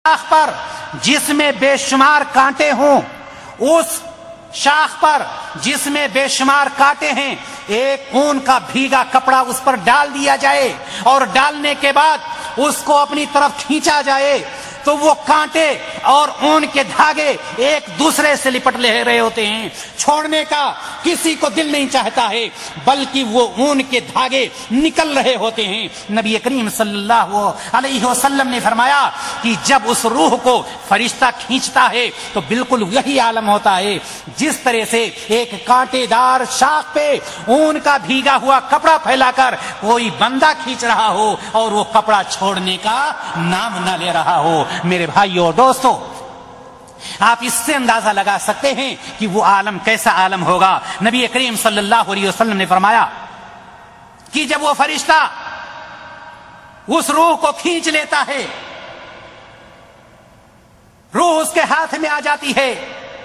شاخ پر جس میں بے شمار کانٹے ہوں، اس شاخ پر جس میں بے شمار کانٹے ہیں، ایک اون کا بھیگا کپڑا اس پر ڈال دیا جائے اور ڈالنے کے بعد اس کو اپنی طرف کھینچا جائے تو وہ کانٹے اور اون کے دھاگے ایک دوسرے سے لپٹ لے رہے ہوتے ہیں، چھوڑنے کا کسی کو دل نہیں چاہتا ہے، بلکہ وہ اون کے دھاگے نکل رہے ہوتے ہیں۔ نبی کریم صلی اللہ علیہ وسلم نے فرمایا کہ جب اس روح کو فرشتہ کھینچتا ہے تو بالکل یہی عالم ہوتا ہے جس طرح سے ایک کانٹے دار شاخ پہ اون کا بھیگا ہوا کپڑا پھیلا کر کوئی بندہ کھینچ رہا ہو اور وہ کپڑا چھوڑنے کا نام نہ لے رہا ہو۔ میرے بھائیو اور دوستو، آپ اس سے اندازہ لگا سکتے ہیں کہ وہ عالم کیسا عالم ہوگا۔ نبی کریم صلی اللہ علیہ وسلم نے فرمایا کہ جب وہ فرشتہ اس روح کو کھینچ لیتا ہے، روح اس کے ہاتھ میں آ جاتی ہے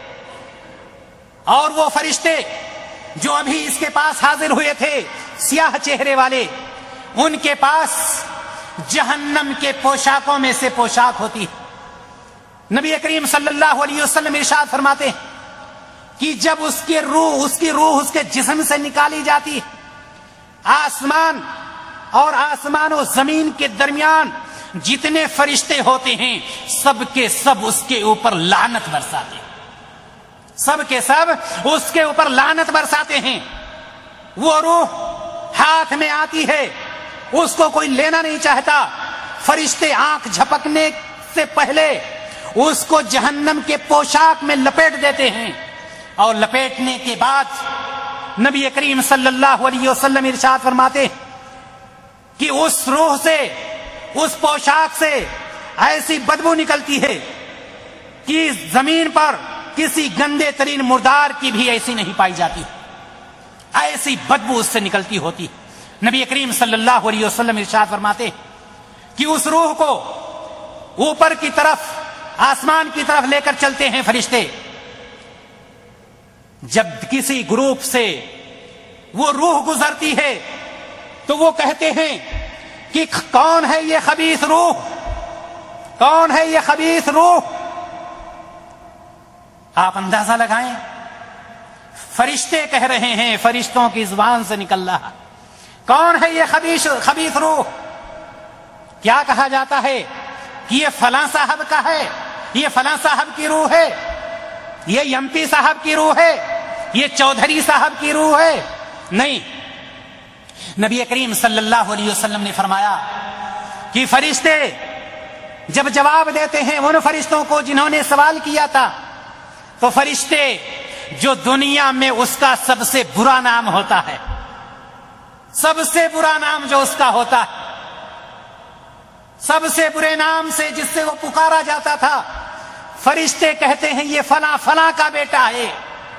اور وہ فرشتے جو ابھی اس کے پاس حاضر ہوئے تھے سیاہ چہرے والے، ان کے پاس جہنم کے پوشاکوں میں سے پوشاک ہوتی ہے۔ نبی کریم صلی اللہ علیہ وسلم ارشاد فرماتے ہیں کہ جب اس کی روح اس کے جسم سے نکالی جاتی ہے، آسمان اور آسمان و زمین کے درمیان جتنے فرشتے ہوتے ہیں سب کے سب اس کے اوپر لعنت برساتے ہیں، سب کے سب اس کے اوپر لعنت برساتے ہیں۔ وہ روح ہاتھ میں آتی ہے، اس کو کوئی لینا نہیں چاہتا، فرشتے آنکھ جھپکنے سے پہلے اس کو جہنم کے پوشاک میں لپیٹ دیتے ہیں، اور لپیٹنے کے بعد نبی کریم صلی اللہ علیہ وسلم ارشاد فرماتے ہیں کہ اس روح سے، اس پوشاک سے ایسی بدبو نکلتی ہے کہ زمین پر کسی گندے ترین مردار کی بھی ایسی نہیں پائی جاتی، ایسی بدبو اس سے نکلتی ہوتی۔ نبی کریم صلی اللہ علیہ وسلم ارشاد فرماتے ہیں کہ اس روح کو اوپر کی طرف، آسمان کی طرف لے کر چلتے ہیں فرشتے۔ جب کسی گروپ سے وہ روح گزرتی ہے تو وہ کہتے ہیں کہ کون ہے یہ خبیث روح، کون ہے یہ خبیث روح؟ آپ اندازہ لگائیں، فرشتے کہہ رہے ہیں، فرشتوں کی زبان سے نکل رہا، کون ہے یہ خبیث روح؟ کیا کہا جاتا ہے کہ یہ فلاں صاحب کا ہے، یہ فلاں صاحب کی روح ہے، یہ ایم پی صاحب کی روح ہے، یہ چودھری صاحب کی روح ہے؟ نہیں، نبی کریم صلی اللہ علیہ وسلم نے فرمایا کہ فرشتے جب جواب دیتے ہیں ان فرشتوں کو جنہوں نے سوال کیا تھا، تو فرشتے جو دنیا میں اس کا سب سے برا نام ہوتا ہے، سب سے برا نام جو اس کا ہوتا ہے، سب سے برے نام سے جس سے وہ پکارا جاتا تھا، فرشتے کہتے ہیں یہ فلاں فلاں کا بیٹا ہے،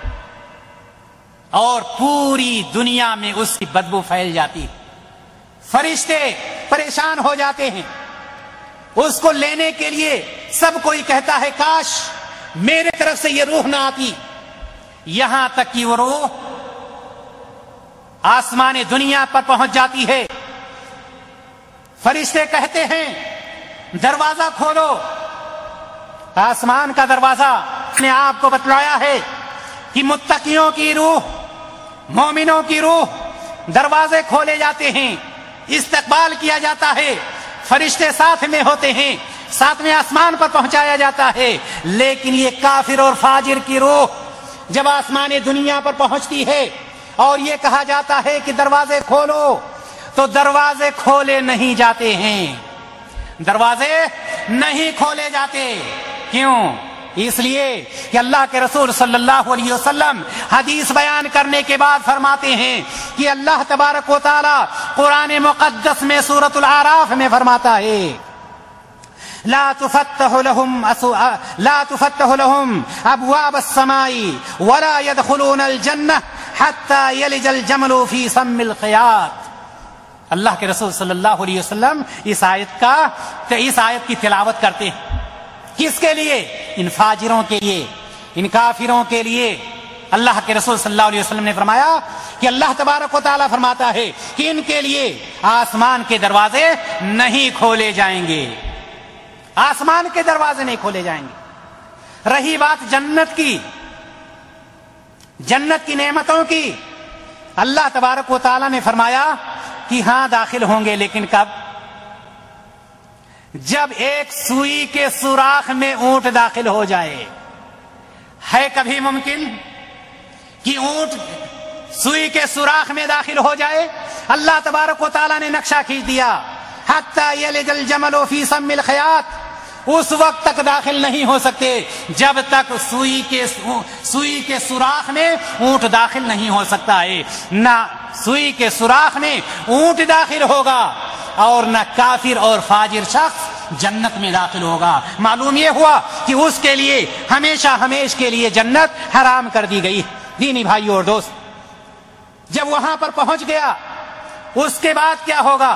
اور پوری دنیا میں اس کی بدبو پھیل جاتی۔ فرشتے پریشان ہو جاتے ہیں، اس کو لینے کے لیے سب کوئی کہتا ہے کاش میرے طرف سے یہ روح نہ آتی، یہاں تک کہ وہ روح آسمان دنیا پر پہنچ جاتی ہے۔ فرشتے کہتے ہیں دروازہ کھولو، آسمان کا دروازہ نے آپ کو بتلایا ہے کہ متقیوں کی روح، مومنوں کی روح، دروازے کھولے جاتے ہیں، استقبال کیا جاتا ہے، فرشتے ساتھ میں ہوتے ہیں، ساتھ میں آسمان پر پہنچایا جاتا ہے۔ لیکن یہ کافر اور فاجر کی روح جب آسمان دنیا پر پہنچتی ہے اور یہ کہا جاتا ہے کہ دروازے کھولو، تو دروازے کھولے نہیں جاتے ہیں، دروازے نہیں کھولے جاتے۔ کیوں؟ اس لیے کہ اللہ کے رسول صلی اللہ علیہ وسلم حدیث بیان کرنے کے بعد فرماتے ہیں کہ اللہ تبارک و تعالی قرآن مقدس میں سورۃ الاعراف میں فرماتا ہے لا تفتح لهم ابواب السماء ولا يدخلون الجنہ حتى يلج الجمل في سم الخياط۔ اللہ کے رسول صلی اللہ علیہ وسلم اس آیت کی تلاوت کرتے ہیں، کس کے لیے؟ ان فاجروں کے لیے، ان کافروں کے لیے۔ اللہ کے رسول صلی اللہ علیہ وسلم نے فرمایا کہ اللہ تبارک و تعالیٰ فرماتا ہے کہ ان کے لیے آسمان کے دروازے نہیں کھولے جائیں گے، آسمان کے دروازے نہیں کھولے جائیں گے۔ رہی بات جنت کی نعمتوں کی، اللہ تبارک و تعالی نے فرمایا کہ ہاں داخل ہوں گے، لیکن کب؟ جب ایک سوئی کے سوراخ میں اونٹ داخل ہو جائے۔ ہے کبھی ممکن کہ اونٹ سوئی کے سوراخ میں داخل ہو جائے؟ اللہ تبارک و تعالی نے نقشہ کھینچ دیا، حتی یلج الجمل فی سم الخیاط، اس وقت تک داخل نہیں ہو سکتے جب تک سوئی کے سوراخ میں اونٹ داخل نہیں ہو سکتا ہے۔ نہ سوئی کے سوراخ میں اونٹ داخل ہوگا اور نہ کافر اور فاجر شخص جنت میں داخل ہوگا۔ معلوم یہ ہوا کہ اس کے لیے ہمیشہ ہمیش کے لیے جنت حرام کر دی گئی۔ دینی بھائیو اور دوست، جب وہاں پر پہنچ گیا اس کے بعد کیا ہوگا؟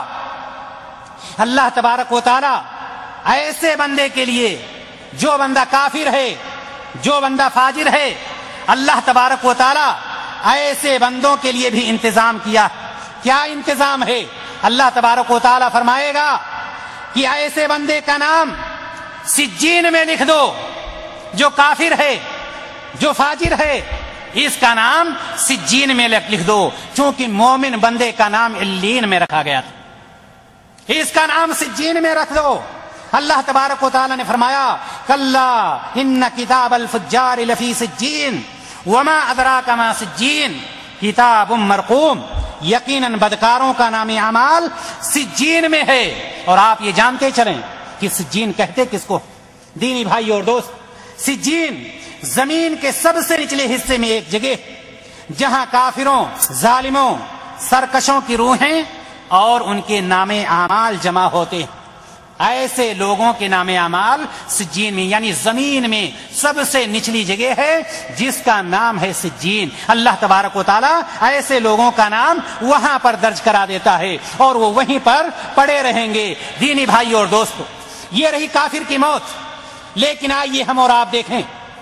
اللہ تبارک و تعالی ایسے بندے کے لیے جو بندہ کافر ہے، جو بندہ فاجر ہے، اللہ تبارک و تعالی ایسے بندوں کے لیے بھی انتظام کیا۔ کیا انتظام ہے؟ اللہ تبارک و تعالی فرمائے گا کہ ایسے بندے کا نام سجین میں لکھ دو، جو کافر ہے، جو فاجر ہے، اس کا نام سجین میں لکھ دو، چونکہ مومن بندے کا نام علین میں رکھا گیا تھا، اس کا نام سجین میں رکھ دو۔ اللہ تبارک و تعالی نے فرمایا کلا ان کتاب الفجار لفی سجین وما ادراک ما سجین کتاب مرقوم، یقیناً بدکاروں کا نام اعمال سجین میں ہے۔ اور آپ یہ جانتے چلیں کہ سجین کہتے کس کو؟ دینی بھائی اور دوست، سجین زمین کے سب سے نچلے حصے میں ایک جگہ جہاں کافروں، ظالموں، سرکشوں کی روحیں اور ان کے نام اعمال جمع ہوتے ہیں۔ ایسے لوگوں کے نام اعمال سجین میں، یعنی زمین میں سب سے نچلی جگہ ہے جس کا نام ہے سجین۔ اللہ تبارک و تعالی ایسے لوگوں کا نام وہاں پر درج کرا دیتا ہے اور وہ وہیں پر پڑے رہیں گے۔ دینی بھائی اور دوستو، یہ رہی کافر کی موت۔ لیکن آئیے ہم اور آپ دیکھیں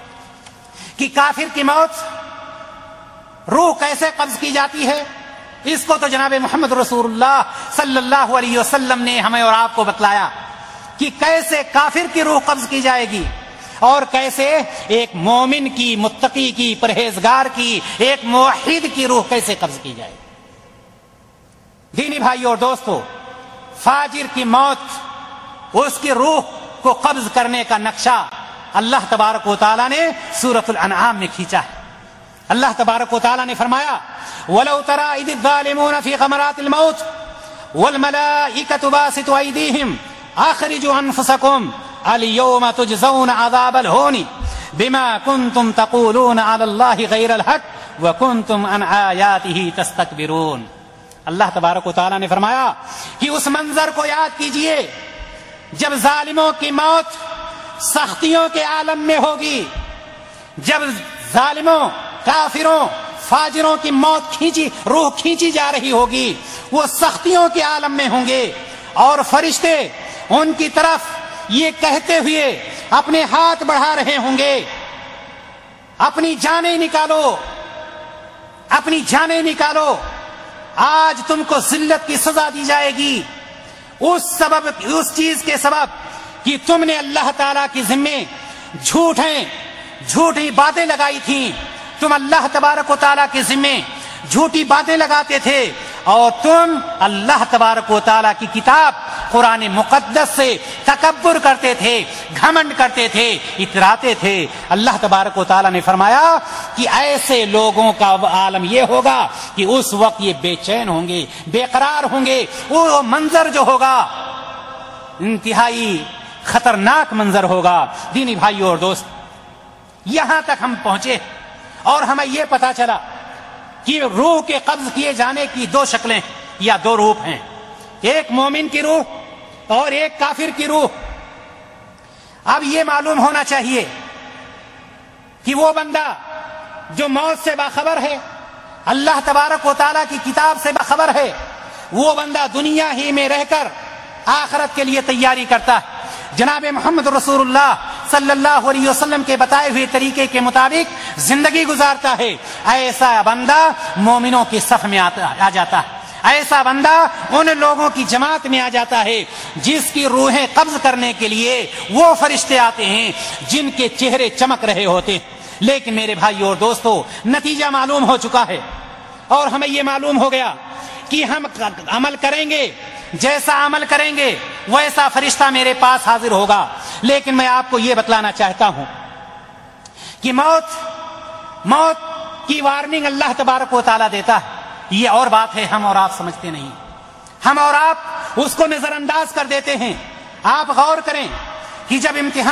کہ کافر کی موت روح کیسے قبض کی جاتی ہے۔ اس کو تو جناب محمد رسول اللہ صلی اللہ علیہ وسلم نے ہمیں اور آپ کو بتلایا کہ کیسے کافر کی روح قبض کی جائے گی اور کیسے ایک مومن کی، متقی کی، پرہیزگار کی، ایک موحد کی روح کیسے قبض کی جائے گی۔ دینی بھائی اور دوستو، فاجر کی موت، اس کی روح کو قبض کرنے کا نقشہ اللہ تبارک و تعالی نے سورۃ الانعام میں کھینچا ہے۔ اللہ تبارک و تعالی نے فرمایا وَلَوْ تَرَى إِذِ الظَّالِمُونَ فِي غَمَرَاتِ الْمَوْتِ وَالْمَلَائِكَةُ بَاسِطُو أَيْدِيهِمْ أَخْرِجُوا أَنفُسَكُمْ الْيَوْمَ تُجْزَوْنَ عَذَابَ الْهُونِ بِمَا كُنْتُمْ تَقُولُونَ عَلَى اللَّهِ غَيْرَ الْحَقِّ وَكُنْتُمْ عَنْ آيَاتِهِ تَسْتَكْبِرُونَ۔ اللہ تبارک و تعالی نے فرمایا کہ اس منظر کو یاد کیجئے جب ظالموں کی موت سختیوں کے عالم میں ہوگی، جب ظالموں، کافروں، فاجروں کی موت روح کھینچی جا رہی ہوگی، وہ سختیوں کے عالم میں ہوں گے اور فرشتے ان کی طرف یہ کہتے ہوئے اپنے ہاتھ بڑھا رہے ہوں گے اپنی جانیں نکالو، اپنی جانیں نکالو، آج تم کو ذلت کی سزا دی جائے گی اس چیز کے سبب کہ تم نے اللہ تعالیٰ کی ذمے جھوٹی باتیں لگائی تھیں، تم اللہ تبارک و تعالیٰ کے ذمے جھوٹی باتیں لگاتے تھے اور تم اللہ تبارک و تعالیٰ کی کتاب قرآن مقدس سے تکبر کرتے تھے، گھمنڈ کرتے تھے، اتراتے تھے۔ اللہ تبارک و تعالیٰ نے فرمایا کہ ایسے لوگوں کا عالم یہ ہوگا کہ اس وقت یہ بے چین ہوں گے، بے قرار ہوں گے۔ وہ منظر جو ہوگا انتہائی خطرناک منظر ہوگا۔ دینی بھائیو اور دوست، یہاں تک ہم پہنچے اور ہمیں یہ پتا چلا کہ روح کے قبض کیے جانے کی دو شکلیں یا دو روپ ہیں، ایک مومن کی روح اور ایک کافر کی روح۔ اب یہ معلوم ہونا چاہیے کہ وہ بندہ جو موت سے باخبر ہے، اللہ تبارک و تعالیٰ کی کتاب سے باخبر ہے، وہ بندہ دنیا ہی میں رہ کر آخرت کے لیے تیاری کرتا ہے، جناب محمد رسول اللہ صلی اللہ علیہ وسلم کے بتائے ہوئے طریقے کے مطابق زندگی گزارتا ہے۔ ایسا بندہ مومنوں کے صف میں آ جاتا ہے، ایسا بندہ ان لوگوں کی جماعت میں آ جاتا ہے جس کی روحیں قبض کرنے کے لیے وہ فرشتے آتے ہیں جن کے چہرے چمک رہے ہوتے ہیں. لیکن میرے بھائیو اور دوستو، نتیجہ معلوم ہو چکا ہے اور ہمیں یہ معلوم ہو گیا کہ ہم عمل کریں گے، جیسا عمل کریں گے ویسا فرشتہ میرے پاس حاضر ہوگا. لیکن میں آپ کو یہ بتلانا چاہتا ہوں کہ موت کی وارننگ اللہ تبارک و تعالیٰ دیتا ہے. یہ اور بات ہے، ہم اور آپ سمجھتے نہیں، ہم اور آپ اس کو نظر انداز کر دیتے ہیں. آپ غور کریں کہ جب امتحان